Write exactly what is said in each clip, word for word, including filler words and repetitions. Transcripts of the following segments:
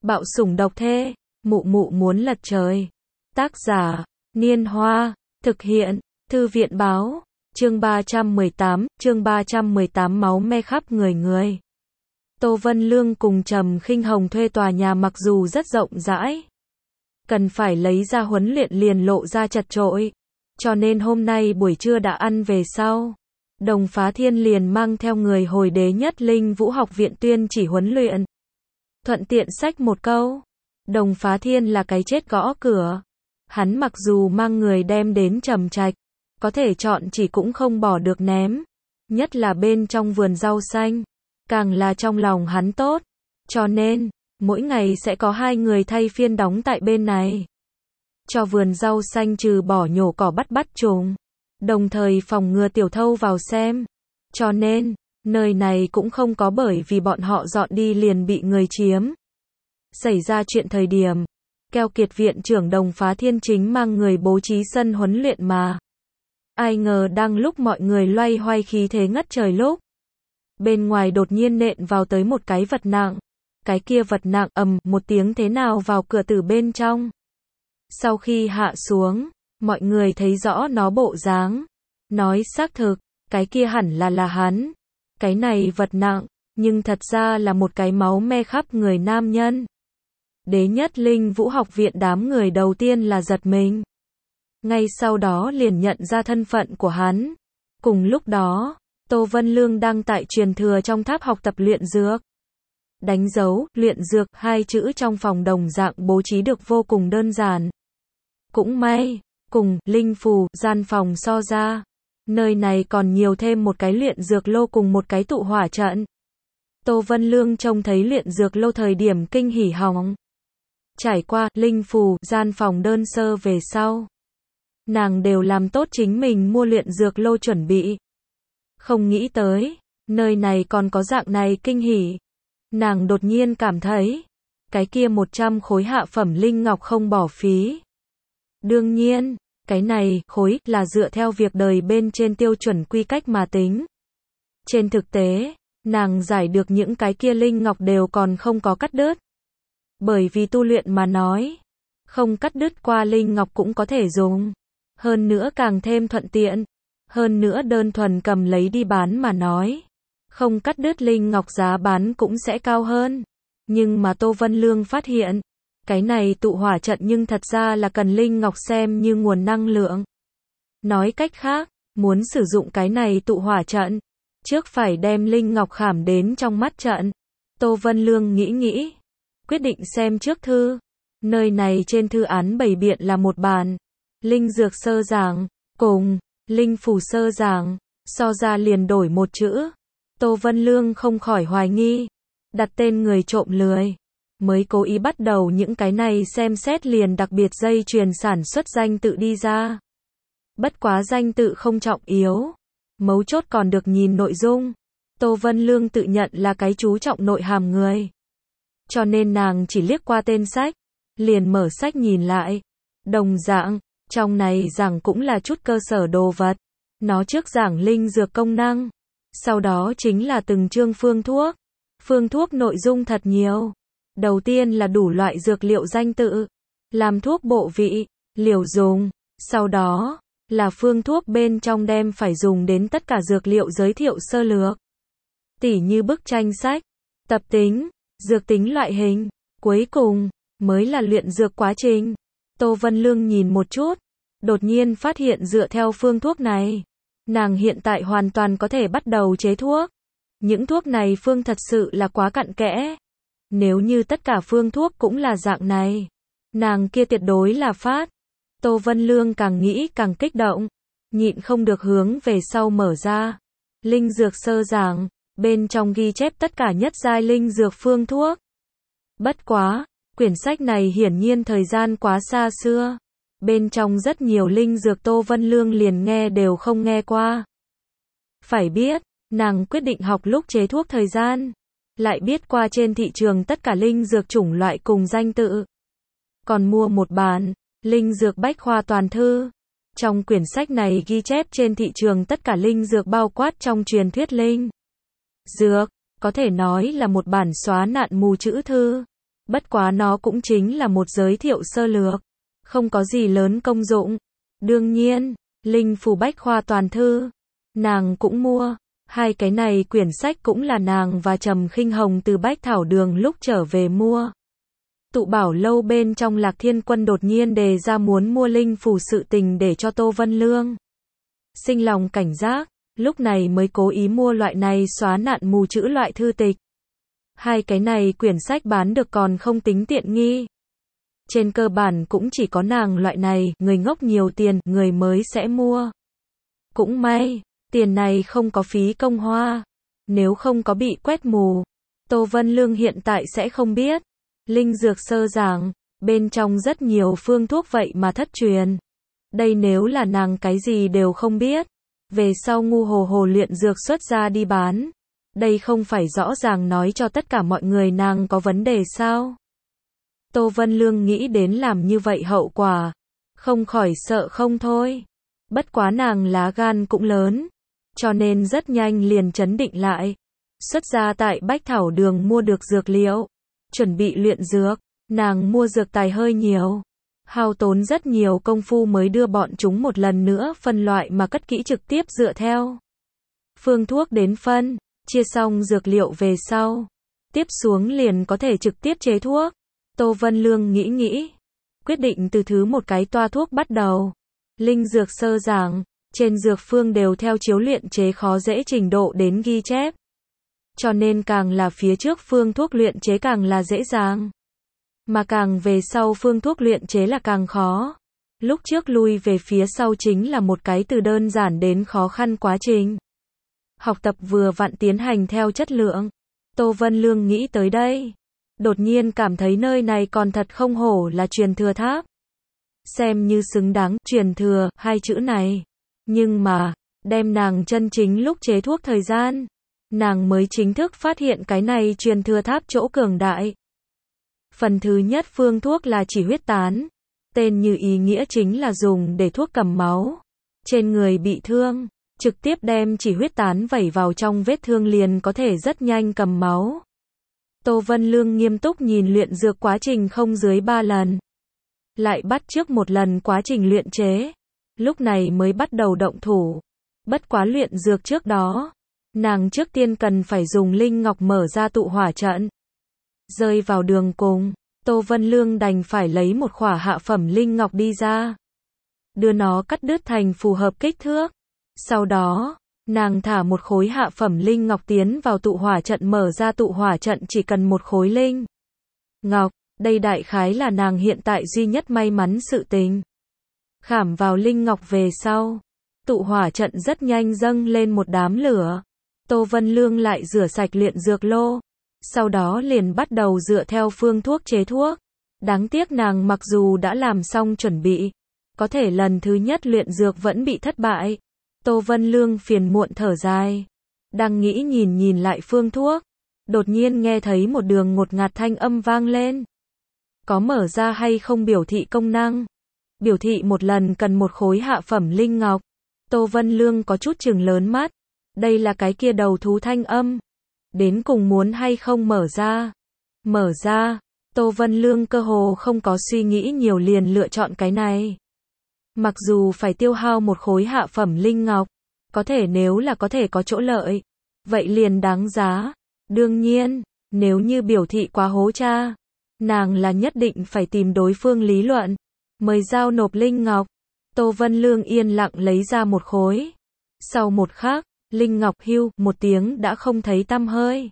Bạo sủng độc thê, mụ mụ muốn lật trời. Tác giả, Niên Hoa, thực hiện, Thư viện Báo, chương ba trăm mười tám, chương ba trăm mười tám máu me khắp người người. Tô Vân Lương cùng Trầm Khinh Hồng thuê tòa nhà mặc dù rất rộng rãi, cần phải lấy ra huấn luyện liền lộ ra chật chội, cho nên hôm nay buổi trưa đã ăn về sau, Đồng Phá Thiên liền mang theo người hồi Đế Nhất Linh Vũ học viện tuyên chỉ huấn luyện. Thuận tiện xách một câu, Đồng Phá Thiên là cái chết gõ cửa. Hắn mặc dù mang người đem đến Trầm Trạch, có thể chọn chỉ cũng không bỏ được ném, nhất là bên trong vườn rau xanh, càng là trong lòng hắn tốt, cho nên, mỗi ngày sẽ có hai người thay phiên đóng tại bên này. Cho vườn rau xanh trừ bỏ nhổ cỏ bắt bắt trùng, đồng thời phòng ngừa tiểu thâu vào xem, cho nên, nơi này cũng không có bởi vì bọn họ dọn đi liền bị người chiếm. Xảy ra chuyện thời điểm, Keo Kiệt viện trưởng Đồng Phá Thiên chính mang người bố trí sân huấn luyện mà. Ai ngờ đang lúc mọi người loay hoay khí thế ngất trời lúc, bên ngoài đột nhiên nện vào tới một cái vật nặng. Cái kia vật nặng ầm một tiếng thế nào vào cửa từ bên trong. Sau khi hạ xuống, mọi người thấy rõ nó bộ dáng. Nói xác thực, cái kia hẳn là là hắn. Cái này vật nặng, nhưng thật ra là một cái máu me khắp người nam nhân. Đế Nhất Linh Vũ học viện đám người đầu tiên là giật mình. Ngay sau đó liền nhận ra thân phận của hắn. Cùng lúc đó, Tô Vân Lương đang tại truyền thừa trong tháp học tập luyện dược. Đánh dấu, luyện dược, hai chữ trong phòng đồng dạng bố trí được vô cùng đơn giản. Cũng may, cùng, linh phù, gian phòng so ra. Nơi này còn nhiều thêm một cái luyện dược lô cùng một cái tụ hỏa trận. Tô Vân Lương trông thấy luyện dược lô thời điểm kinh hỉ hỏng. Trải qua, linh phù, gian phòng đơn sơ về sau. Nàng đều làm tốt chính mình mua luyện dược lô chuẩn bị. Không nghĩ tới, nơi này còn có dạng này kinh hỉ. Nàng đột nhiên cảm thấy, cái kia một trăm khối hạ phẩm linh ngọc không bỏ phí. Đương nhiên, cái này, khối, là dựa theo việc đời bên trên tiêu chuẩn quy cách mà tính. Trên thực tế, nàng giải được những cái kia linh ngọc đều còn không có cắt đứt. Bởi vì tu luyện mà nói, không cắt đứt qua linh ngọc cũng có thể dùng. Hơn nữa càng thêm thuận tiện. Hơn nữa đơn thuần cầm lấy đi bán mà nói. Không cắt đứt linh ngọc giá bán cũng sẽ cao hơn. Nhưng mà Tô Vân Lương phát hiện, cái này tụ hỏa trận nhưng thật ra là cần linh ngọc xem như nguồn năng lượng. Nói cách khác, muốn sử dụng cái này tụ hỏa trận, trước phải đem linh ngọc khảm đến trong mắt trận. Tô Vân Lương nghĩ nghĩ, quyết định xem trước thư. Nơi này trên thư án bày biện là một bản linh dược sơ giảng, cùng linh phù sơ giảng, so ra liền đổi một chữ. Tô Vân Lương không khỏi hoài nghi, đặt tên người trộm lười, mới cố ý bắt đầu những cái này xem xét liền đặc biệt dây chuyền sản xuất danh tự đi ra. Bất quá danh tự không trọng yếu, mấu chốt còn được nhìn nội dung. Tô Vân Lương tự nhận là cái chú trọng nội hàm người, cho nên nàng chỉ liếc qua tên sách, liền mở sách nhìn lại. Đồng dạng, trong này giảng cũng là chút cơ sở đồ vật. Nó trước giảng linh dược công năng, sau đó chính là từng chương phương thuốc. Phương thuốc nội dung thật nhiều. Đầu tiên là đủ loại dược liệu danh tự, làm thuốc bộ vị, liều dùng. Sau đó, là phương thuốc bên trong đem phải dùng đến tất cả dược liệu giới thiệu sơ lược. Tỉ như bức tranh sách, tập tính, dược tính loại hình. Cuối cùng, mới là luyện dược quá trình. Tô Vân Lương nhìn một chút, đột nhiên phát hiện dựa theo phương thuốc này, nàng hiện tại hoàn toàn có thể bắt đầu chế thuốc. Những thuốc này phương thật sự là quá cặn kẽ. Nếu như tất cả phương thuốc cũng là dạng này, nàng kia tuyệt đối là phát. Tô Vân Lương càng nghĩ càng kích động, nhịn không được hướng về sau mở ra. Linh dược sơ giảng, bên trong ghi chép tất cả nhất giai linh dược phương thuốc. Bất quá, quyển sách này hiển nhiên thời gian quá xa xưa. Bên trong rất nhiều linh dược Tô Vân Lương liền nghe đều không nghe qua. Phải biết, nàng quyết định học lúc chế thuốc thời gian, lại biết qua trên thị trường tất cả linh dược chủng loại cùng danh tự. Còn mua một bản, linh dược bách khoa toàn thư. Trong quyển sách này ghi chép trên thị trường tất cả linh dược bao quát trong truyền thuyết linh dược, có thể nói là một bản xóa nạn mù chữ thư. Bất quá nó cũng chính là một giới thiệu sơ lược, không có gì lớn công dụng. Đương nhiên, Linh Phù Bách Khoa toàn thư, nàng cũng mua. Hai cái này quyển sách cũng là nàng và Trầm Khinh Hồng từ Bách Thảo Đường lúc trở về mua. Tụ Bảo lâu bên trong Lạc Thiên Quân đột nhiên đề ra muốn mua linh phù sự tình để cho Tô Vân Lương sinh lòng cảnh giác, lúc này mới cố ý mua loại này xóa nạn mù chữ loại thư tịch. Hai cái này quyển sách bán được còn không tính tiện nghi. Trên cơ bản cũng chỉ có nàng loại này, người ngốc nhiều tiền, người mới sẽ mua. Cũng may, tiền này không có phí công hoa. Nếu không có bị quét mù, Tô Vân Lương hiện tại sẽ không biết. Linh dược sơ giảng, bên trong rất nhiều phương thuốc vậy mà thất truyền. Đây nếu là nàng cái gì đều không biết, về sau ngu hồ hồ luyện dược xuất ra đi bán. Đây không phải rõ ràng nói cho tất cả mọi người nàng có vấn đề sao? Tô Vân Lương nghĩ đến làm như vậy hậu quả, không khỏi sợ không thôi. Bất quá nàng lá gan cũng lớn, cho nên rất nhanh liền trấn định lại. Xuất ra tại Bách Thảo Đường mua được dược liệu, chuẩn bị luyện dược, nàng mua dược tài hơi nhiều. Hao tốn rất nhiều công phu mới đưa bọn chúng một lần nữa phân loại mà cất kỹ trực tiếp dựa theo phương thuốc đến phân, chia xong dược liệu về sau. Tiếp xuống liền có thể trực tiếp chế thuốc. Tô Vân Lương nghĩ nghĩ, quyết định từ thứ một cái toa thuốc bắt đầu. Linh dược sơ giảng, trên dược phương đều theo chiếu luyện chế khó dễ trình độ đến ghi chép. Cho nên càng là phía trước phương thuốc luyện chế càng là dễ dàng. Mà càng về sau phương thuốc luyện chế là càng khó. Lúc trước lui về phía sau chính là một cái từ đơn giản đến khó khăn quá trình. Học tập vừa vặn tiến hành theo chất lượng. Tô Vân Lương nghĩ tới đây, đột nhiên cảm thấy nơi này còn thật không hổ là truyền thừa tháp. Xem như xứng đáng, truyền thừa, hai chữ này. Nhưng mà, đem nàng chân chính lúc chế thuốc thời gian, nàng mới chính thức phát hiện cái này truyền thừa tháp chỗ cường đại. Phần thứ nhất phương thuốc là chỉ huyết tán. Tên như ý nghĩa chính là dùng để thuốc cầm máu. Trên người bị thương, trực tiếp đem chỉ huyết tán vẩy vào trong vết thương liền có thể rất nhanh cầm máu. Tô Vân Lương nghiêm túc nhìn luyện dược quá trình không dưới ba lần. Lại bắt chước một lần quá trình luyện chế. Lúc này mới bắt đầu động thủ. Bất quá luyện dược trước đó, nàng trước tiên cần phải dùng linh ngọc mở ra tụ hỏa trận. Rơi vào đường cùng, Tô Vân Lương đành phải lấy một khỏa hạ phẩm linh ngọc đi ra. Đưa nó cắt đứt thành phù hợp kích thước. Sau đó, nàng thả một khối hạ phẩm linh ngọc tiến vào tụ hỏa trận mở ra tụ hỏa trận chỉ cần một khối linh ngọc. Đây đại khái là nàng hiện tại duy nhất may mắn sự tình. Khảm vào linh ngọc về sau, tụ hỏa trận rất nhanh dâng lên một đám lửa. Tô Vân Lương lại rửa sạch luyện dược lô. Sau đó liền bắt đầu dựa theo phương thuốc chế thuốc. Đáng tiếc nàng mặc dù đã làm xong chuẩn bị, có thể lần thứ nhất luyện dược vẫn bị thất bại. Tô Vân Lương phiền muộn thở dài. Đang nghĩ nhìn nhìn lại phương thuốc. Đột nhiên nghe thấy một đường ngột ngạt thanh âm vang lên. Có mở ra hay không biểu thị công năng? Biểu thị một lần cần một khối hạ phẩm linh ngọc. Tô Vân Lương có chút trừng lớn mắt. Đây là cái kia đầu thú thanh âm. Đến cùng muốn hay không mở ra? Mở ra. Tô Vân Lương cơ hồ không có suy nghĩ nhiều liền lựa chọn cái này. Mặc dù phải tiêu hao một khối hạ phẩm linh ngọc, có thể nếu là có thể có chỗ lợi, vậy liền đáng giá. Đương nhiên, nếu như biểu thị quá hố cha, nàng là nhất định phải tìm đối phương lý luận, mời giao nộp linh ngọc. Tô Vân Lương yên lặng lấy ra một khối. Sau một khắc, linh ngọc hưu một tiếng đã không thấy tăm hơi.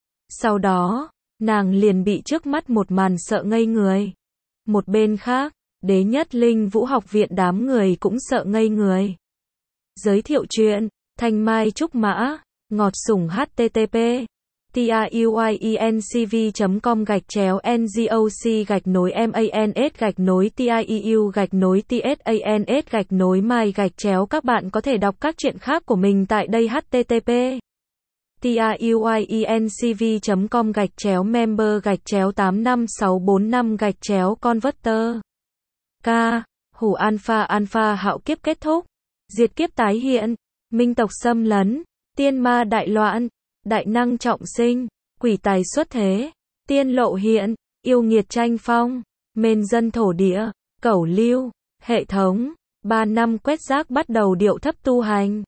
Sau đó, nàng liền bị trước mắt một màn sợ ngây người. Một bên khác, Đế Nhất Linh Vũ học viện đám người cũng sợ ngây người. Giới thiệu chuyện, Thanh Mai Trúc Mã, ngọt sủng http tiuyencv chấm com gạch chéo ngoc gạch nối mans gạch nối tieu gạch nối tsans gạch nối mai gạch chéo. Các bạn có thể đọc các chuyện khác của mình tại đây. Http tiuyencv chấm com gạch chéo member gạch chéo tám năm sáu bốn năm gạch chéo converter. K. Hủ alpha alpha hạo kiếp kết thúc. Diệt kiếp tái hiện. Minh tộc xâm lấn. Tiên ma đại loạn. Đại năng trọng sinh. Quỷ tài xuất thế. Tiên lộ hiện. yêu nghiệt tranh phong, mên dân thổ địa, cẩu lưu, hệ thống, ba năm quét rác bắt đầu điệu thấp tu hành.